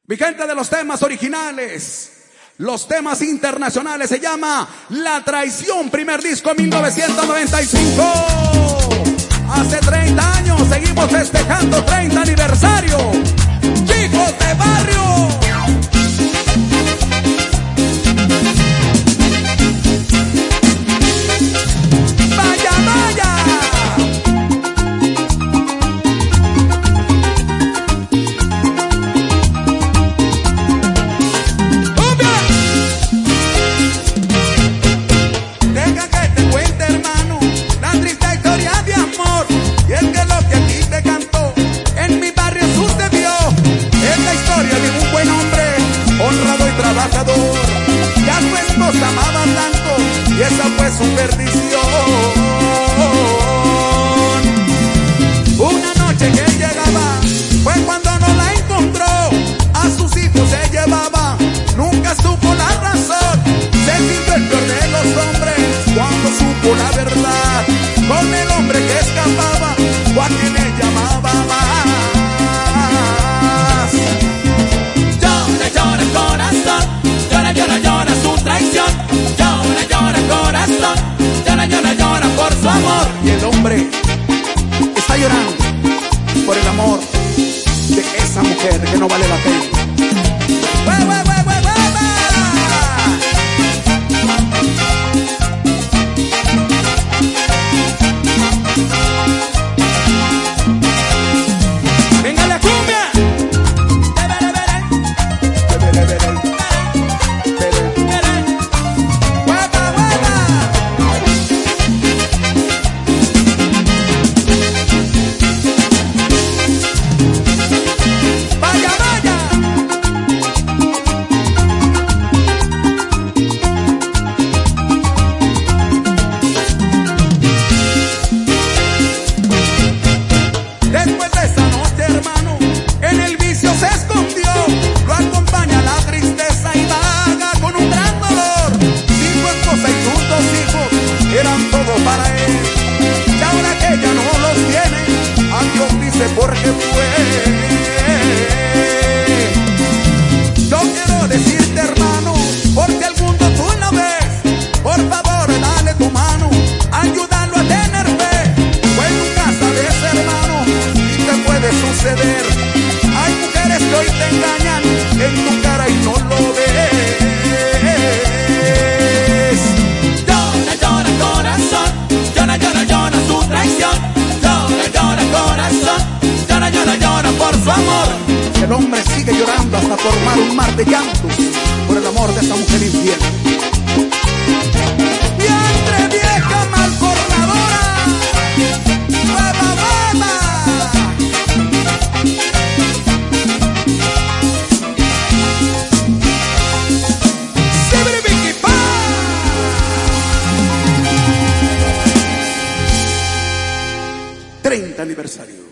Mi gente de los temas originales, los temas internacionales, se llama La Traición, primer disco 1995. Hace 30 años seguimos festejando 30 aniversario. Chicos de barrio. Ya su esposa amaba tanto y esa fue su perdición. Una noche que llegaba fue cuando no la encontró. A sus hijos se llevaba, nunca supo la razón. Se sintió el peor de los hombres cuando supo la verdad. Con el hombre que escapaba o a quien le llamaba más. Llora el corazón. Llora su traición, llora corazón, llora por su amor. Y el hombre está llorando por el amor de esa mujer que no vale la pena. ¡Venga la cumbia! Porque fue. Yo quiero decirte, hermano, porque al mundo tú lo ves. Por favor, dale tu mano, ayúdalo a tener fe. Pues nunca sabes, hermano, y te puede suceder. Hay mujeres que hoy te engañan en tu cara y no lo ves. Llora corazón, llora su traición. Llora corazón. Llora por su amor. El hombre sigue llorando hasta formar un mar de llantos por el amor de esa mujer infiel. ¡Vientre vieja malformadora! ¡Baba, baba! ¡Sibiribiquipa! 30 aniversario.